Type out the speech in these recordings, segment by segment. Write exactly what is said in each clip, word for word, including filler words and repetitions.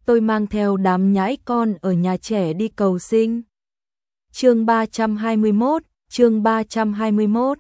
tôi mang theo đám nhãi con ở nhà trẻ đi cầu sinh. Chương ba trăm hai mươi mốt, chương ba trăm hai mươi mốt.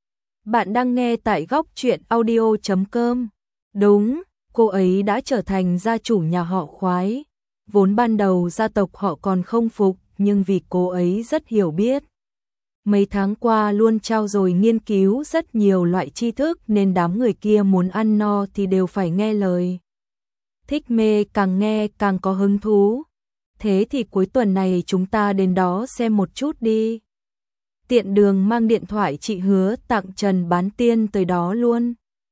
Bạn đang nghe tại góc truyện audio chấm com. Đúng, cô ấy đã trở thành gia chủ nhà họ Khoái. Vốn ban đầu gia tộc họ còn không phục, nhưng vì cô ấy rất hiểu biết. Mấy tháng qua luôn trao dồi nghiên cứu rất nhiều loại tri thức nên đám người kia muốn ăn no thì đều phải nghe lời. Thích Mê càng nghe càng có hứng thú. Thế thì cuối tuần này chúng ta đến đó xem một chút đi. Tiện đường mang điện thoại chị hứa tặng Trần Bán Tiên tới đó luôn.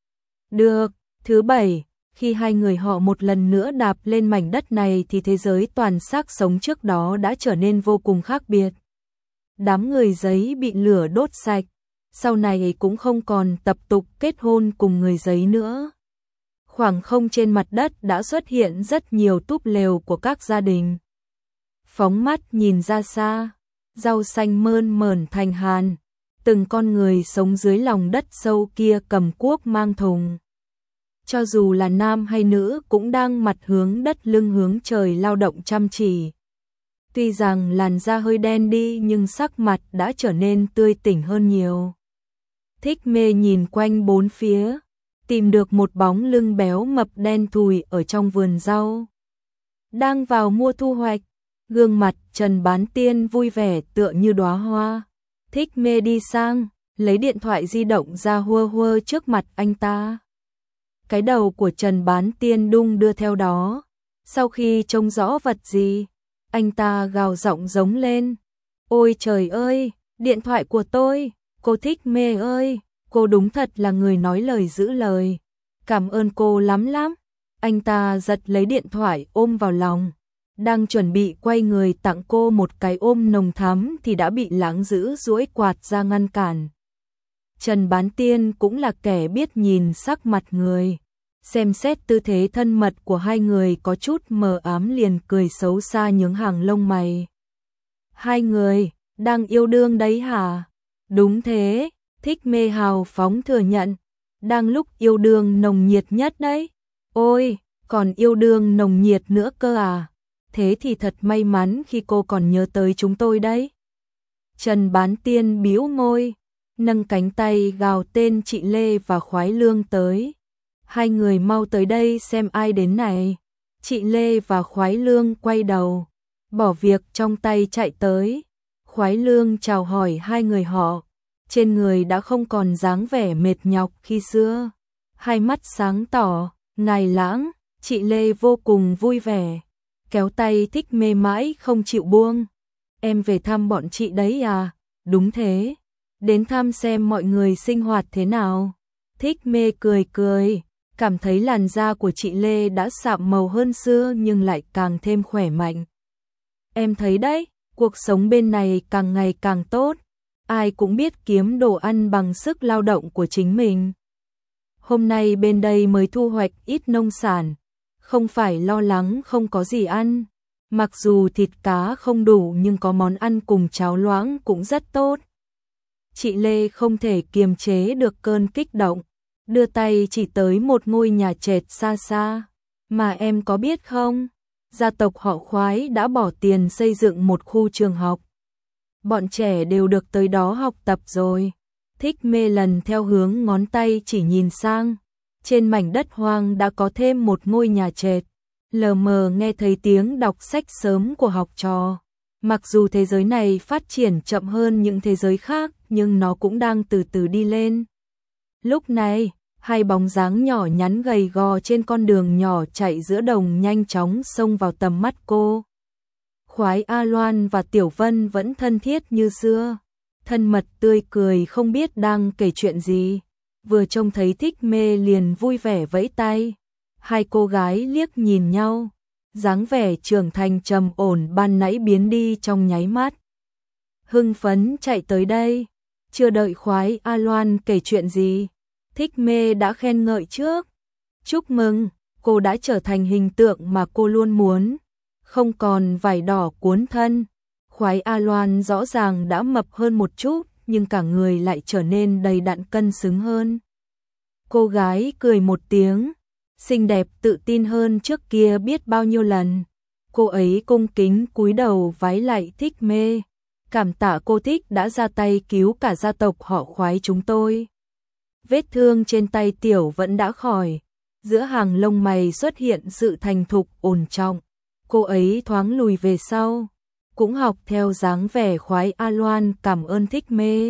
Được, thứ bảy, khi hai người họ một lần nữa đạp lên mảnh đất này thì thế giới toàn xác sống trước đó đã trở nên vô cùng khác biệt. Đám người giấy bị lửa đốt sạch, sau này cũng không còn tập tục kết hôn cùng người giấy nữa. Khoảng không trên mặt đất đã xuất hiện rất nhiều túp lều của các gia đình. Phóng mắt nhìn ra xa, rau xanh mơn mởn thành hàn, từng con người sống dưới lòng đất sâu kia cầm cuốc mang thùng. Cho dù là nam hay nữ cũng đang mặt hướng đất lưng hướng trời lao động chăm chỉ. Tuy rằng làn da hơi đen đi nhưng sắc mặt đã trở nên tươi tỉnh hơn nhiều. Thích Mê nhìn quanh bốn phía, tìm được một bóng lưng béo mập đen thùi ở trong vườn rau. Đang vào mùa thu hoạch, gương mặt Trần Bán Tiên vui vẻ tựa như đóa hoa. Thích Mê đi sang, lấy điện thoại di động ra hua hua trước mặt anh ta. Cái đầu của Trần Bán Tiên đung đưa theo đó. Sau khi trông rõ vật gì, anh ta gào giọng giống lên. Ôi trời ơi, điện thoại của tôi, cô Thích Mê ơi, cô đúng thật là người nói lời giữ lời. Cảm ơn cô lắm lắm. Anh ta giật lấy điện thoại ôm vào lòng. Đang chuẩn bị quay người tặng cô một cái ôm nồng thắm thì đã bị Lãng Dữ duỗi quạt ra ngăn cản. Trần Bán Tiên cũng là kẻ biết nhìn sắc mặt người. Xem xét tư thế thân mật của hai người có chút mờ ám liền cười xấu xa nhướng hàng lông mày. Hai người, đang yêu đương đấy hả? Đúng thế, Thích Mê hào phóng thừa nhận. Đang lúc yêu đương nồng nhiệt nhất đấy. Ôi, còn yêu đương nồng nhiệt nữa cơ à? Thế thì thật may mắn khi cô còn nhớ tới chúng tôi đấy. Trần Bán Tiên bĩu môi, nâng cánh tay gào tên chị Lê và Khoái Lương tới. Hai người mau tới đây xem ai đến này. Chị Lê và Khoái Lương quay đầu, bỏ việc trong tay chạy tới. Khoái Lương chào hỏi hai người họ, trên người đã không còn dáng vẻ mệt nhọc khi xưa. Hai mắt sáng tỏ, ngài Lãng, chị Lê vô cùng vui vẻ, kéo tay Thích Mê mãi không chịu buông. Em về thăm bọn chị đấy à? Đúng thế, đến thăm xem mọi người sinh hoạt thế nào. Thích Mê cười cười, cảm thấy làn da của chị Lê đã sạm màu hơn xưa nhưng lại càng thêm khỏe mạnh. Em thấy đấy, cuộc sống bên này càng ngày càng tốt, ai cũng biết kiếm đồ ăn bằng sức lao động của chính mình. Hôm nay bên đây mới thu hoạch ít nông sản, không phải lo lắng không có gì ăn. Mặc dù thịt cá không đủ nhưng có món ăn cùng cháo loãng cũng rất tốt. Chị Lê không thể kiềm chế được cơn kích động, đưa tay chỉ tới một ngôi nhà trệt xa xa. Mà em có biết không, gia tộc họ Khoái đã bỏ tiền xây dựng một khu trường học. Bọn trẻ đều được tới đó học tập rồi. Thích Mê lần theo hướng ngón tay chỉ nhìn sang. Trên mảnh đất hoang đã có thêm một ngôi nhà trệt. Lờ mờ nghe thấy tiếng đọc sách sớm của học trò. Mặc dù thế giới này phát triển chậm hơn những thế giới khác, nhưng nó cũng đang từ từ đi lên. Lúc này, hai bóng dáng nhỏ nhắn gầy gò trên con đường nhỏ chạy giữa đồng nhanh chóng xông vào tầm mắt cô. Khoái A Loan và Tiểu Vân vẫn thân thiết như xưa, thân mật tươi cười không biết đang kể chuyện gì. Vừa trông thấy Thích Mê liền vui vẻ vẫy tay. Hai cô gái liếc nhìn nhau, dáng vẻ trưởng thành trầm ổn ban nãy biến đi trong nháy mắt. Hưng phấn chạy tới đây, chưa đợi Khoái A Loan kể chuyện gì, Thích Mê đã khen ngợi trước. Chúc mừng, cô đã trở thành hình tượng mà cô luôn muốn, không còn vải đỏ cuốn thân. Khoái A Loan rõ ràng đã mập hơn một chút, nhưng cả người lại trở nên đầy đặn cân xứng hơn. Cô gái cười một tiếng, xinh đẹp tự tin hơn trước kia biết bao nhiêu lần. Cô ấy cung kính cúi đầu vái lạy Thích Mê, cảm tạ cô Thích đã ra tay cứu cả gia tộc họ Khoái chúng tôi. Vết thương trên tay Tiểu vẫn đã khỏi, giữa hàng lông mày xuất hiện sự thành thục ổn trọng. Cô ấy thoáng lùi về sau, cũng học theo dáng vẻ Khoái A Loan cảm ơn Thích Mê.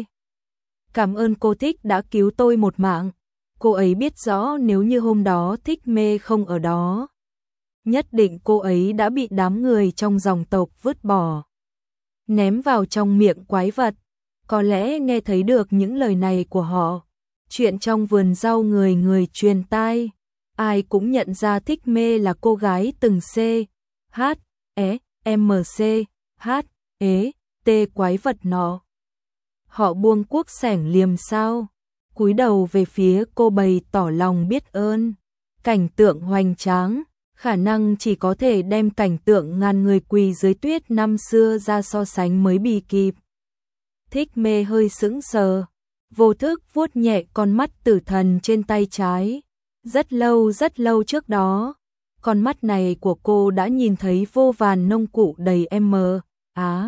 Cảm ơn cô Thích đã cứu tôi một mạng. Cô ấy biết rõ nếu như hôm đó Thích Mê không ở đó, nhất định cô ấy đã bị đám người trong dòng tộc vứt bỏ, ném vào trong miệng quái vật. Có lẽ nghe thấy được những lời này của họ, chuyện trong vườn rau người người truyền tai, ai cũng nhận ra Thích Mê là cô gái từng C, H, E, M, C, H, E, T quái vật nọ. Họ buông cuốc sẻng liềm sao, cúi đầu về phía cô bày tỏ lòng biết ơn. Cảnh tượng hoành tráng, khả năng chỉ có thể đem cảnh tượng ngàn người quỳ dưới tuyết năm xưa ra so sánh mới bị kịp. Thích Mê hơi sững sờ, vô thức vuốt nhẹ con mắt tử thần trên tay trái. Rất lâu rất lâu trước đó, con mắt này của cô đã nhìn thấy vô vàn nông cụ đầy M, Á,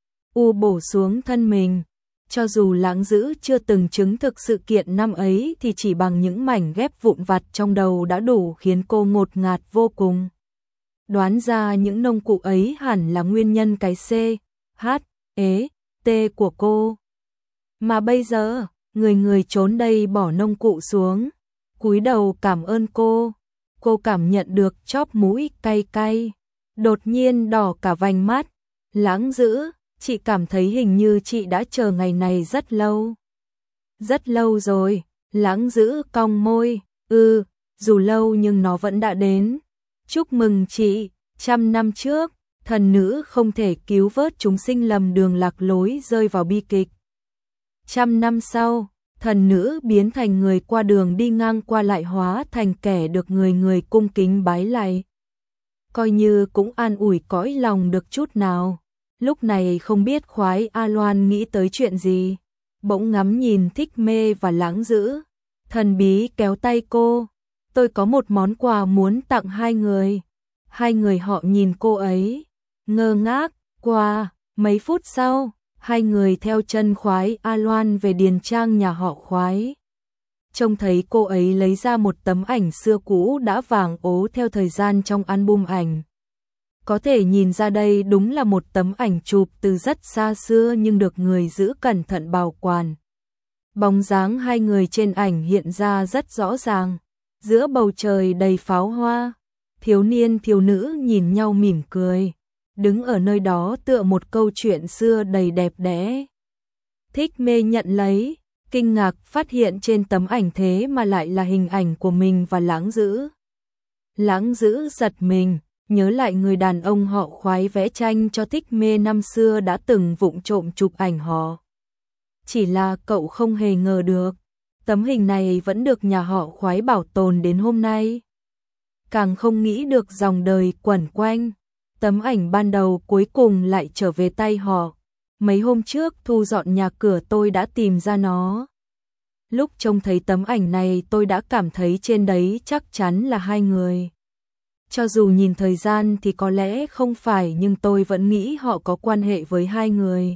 U bổ xuống thân mình. Cho dù Lãng Dữ chưa từng chứng thực sự kiện năm ấy thì chỉ bằng những mảnh ghép vụn vặt trong đầu đã đủ khiến cô ngột ngạt vô cùng. Đoán ra những nông cụ ấy hẳn là nguyên nhân cái C, H, E, T của cô. Mà bây giờ, người người trốn đây bỏ nông cụ xuống, cúi đầu cảm ơn cô. Cô cảm nhận được chóp mũi cay cay, đột nhiên đỏ cả vành mắt. Lãng Dữ, chị cảm thấy hình như chị đã chờ ngày này rất lâu. Rất lâu rồi, Lãng Dữ cong môi, ừ, dù lâu nhưng nó vẫn đã đến. Chúc mừng chị, trăm năm trước, thần nữ không thể cứu vớt chúng sinh lầm đường lạc lối rơi vào bi kịch. Trăm năm sau, thần nữ biến thành người qua đường đi ngang qua lại hóa thành kẻ được người người cung kính bái lạy. Coi như cũng an ủi cõi lòng được chút nào. Lúc này không biết Khoái A Loan nghĩ tới chuyện gì, bỗng ngắm nhìn Thích Mê và Lãng Dữ, thần bí kéo tay cô. Tôi có một món quà muốn tặng hai người. Hai người họ nhìn cô ấy, ngơ ngác. Qua mấy phút sau, hai người theo chân Khoái A Loan về điền trang nhà họ Khoái. Trông thấy cô ấy lấy ra một tấm ảnh xưa cũ đã vàng ố theo thời gian trong album ảnh. Có thể nhìn ra đây đúng là một tấm ảnh chụp từ rất xa xưa nhưng được người giữ cẩn thận bảo quản. Bóng dáng hai người trên ảnh hiện ra rất rõ ràng, giữa bầu trời đầy pháo hoa, thiếu niên thiếu nữ nhìn nhau mỉm cười, đứng ở nơi đó tựa một câu chuyện xưa đầy đẹp đẽ. Thích Mê nhận lấy, kinh ngạc phát hiện trên tấm ảnh thế mà lại là hình ảnh của mình và Lãng Dữ. Lãng Dữ giật mình, nhớ lại người đàn ông họ Khoái vẽ tranh cho Thích Mê năm xưa đã từng vụng trộm chụp ảnh họ. Chỉ là cậu không hề ngờ được, tấm hình này vẫn được nhà họ Khoái bảo tồn đến hôm nay. Càng không nghĩ được dòng đời quẩn quanh, tấm ảnh ban đầu cuối cùng lại trở về tay họ. Mấy hôm trước thu dọn nhà cửa tôi đã tìm ra nó. Lúc trông thấy tấm ảnh này tôi đã cảm thấy trên đấy chắc chắn là hai người. Cho dù nhìn thời gian thì có lẽ không phải nhưng tôi vẫn nghĩ họ có quan hệ với hai người.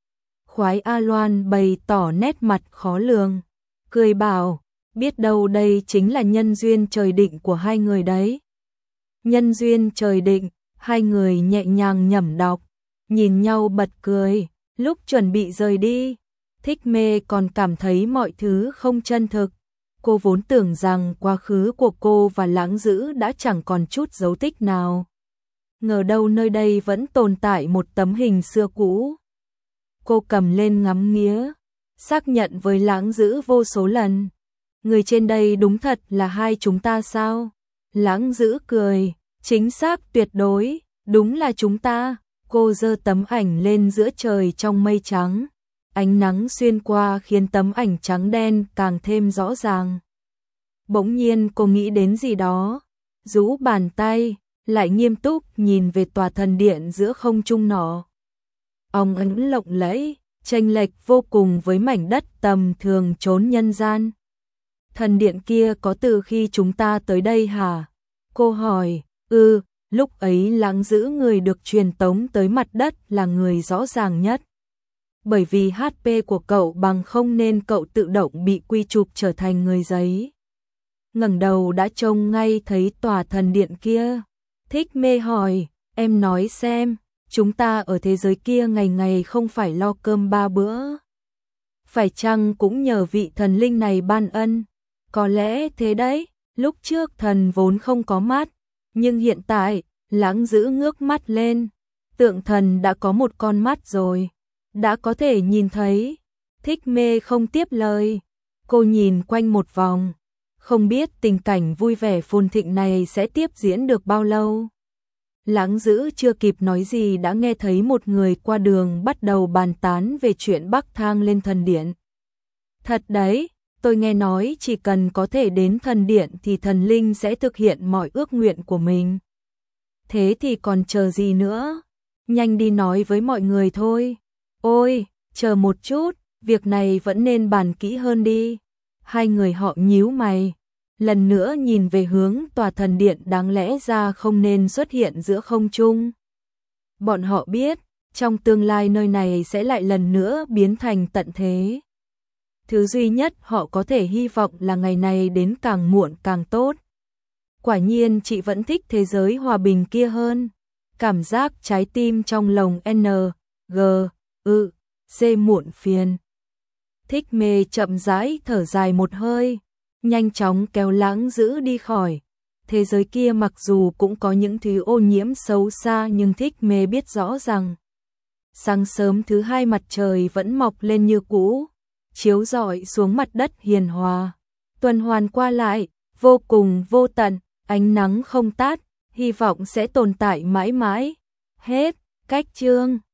Khoái A Loan bày tỏ nét mặt khó lường, cười bảo, biết đâu đây chính là nhân duyên trời định của hai người đấy. Nhân duyên trời định, hai người nhẹ nhàng nhẩm đọc, nhìn nhau bật cười. Lúc chuẩn bị rời đi, Thích Mê còn cảm thấy mọi thứ không chân thực. Cô vốn tưởng rằng quá khứ của cô và Lãng Dữ đã chẳng còn chút dấu tích nào. Ngờ đâu nơi đây vẫn tồn tại một tấm hình xưa cũ. Cô cầm lên ngắm nghía, xác nhận với Lãng Dữ vô số lần. Người trên đây đúng thật là hai chúng ta sao? Lãng Dữ cười, chính xác tuyệt đối, đúng là chúng ta. Cô giơ tấm ảnh lên giữa trời trong mây trắng. Ánh nắng xuyên qua khiến tấm ảnh trắng đen càng thêm rõ ràng. Bỗng nhiên cô nghĩ đến gì đó, rũ bàn tay, lại nghiêm túc nhìn về tòa thần điện giữa không trung nọ. Ong ánh lộng lẫy, chênh lệch vô cùng với mảnh đất tầm thường chốn nhân gian. Thần điện kia có từ khi chúng ta tới đây hả? Cô hỏi. Ừ, lúc ấy Lãng Dữ người được truyền tống tới mặt đất là người rõ ràng nhất. Bởi vì hát pê của cậu bằng không nên cậu tự động bị quy chụp trở thành người giấy. Ngẩng đầu đã trông ngay thấy tòa thần điện kia. Thích Mê hỏi, em nói xem, chúng ta ở thế giới kia ngày ngày không phải lo cơm ba bữa. Phải chăng cũng nhờ vị thần linh này ban ân? Có lẽ thế đấy, lúc trước thần vốn không có mắt, nhưng hiện tại, Lãng Dữ ngước mắt lên, tượng thần đã có một con mắt rồi, đã có thể nhìn thấy. Thích Mê không tiếp lời, cô nhìn quanh một vòng, không biết tình cảnh vui vẻ phồn thịnh này sẽ tiếp diễn được bao lâu. Lãng Dữ chưa kịp nói gì đã nghe thấy một người qua đường bắt đầu bàn tán về chuyện bắc thang lên thần điện. Thật đấy, tôi nghe nói chỉ cần có thể đến thần điện thì thần linh sẽ thực hiện mọi ước nguyện của mình. Thế thì còn chờ gì nữa? Nhanh đi nói với mọi người thôi. Ôi, chờ một chút, việc này vẫn nên bàn kỹ hơn đi. Hai người họ nhíu mày, lần nữa nhìn về hướng tòa thần điện đáng lẽ ra không nên xuất hiện giữa không trung. Bọn họ biết, trong tương lai nơi này sẽ lại lần nữa biến thành tận thế. Thứ duy nhất họ có thể hy vọng là ngày này đến càng muộn càng tốt. Quả nhiên chị vẫn thích thế giới hòa bình kia hơn. Cảm giác trái tim trong lồng N, G, ư, C muộn phiền. Thích Mê chậm rãi thở dài một hơi, nhanh chóng kéo Lãng Dữ đi khỏi. Thế giới kia mặc dù cũng có những thứ ô nhiễm xấu xa nhưng Thích Mê biết rõ rằng sáng sớm thứ hai mặt trời vẫn mọc lên như cũ, chiếu rọi xuống mặt đất hiền hòa, tuần hoàn qua lại, vô cùng vô tận, ánh nắng không tắt, hy vọng sẽ tồn tại mãi mãi. Hết, cách chương.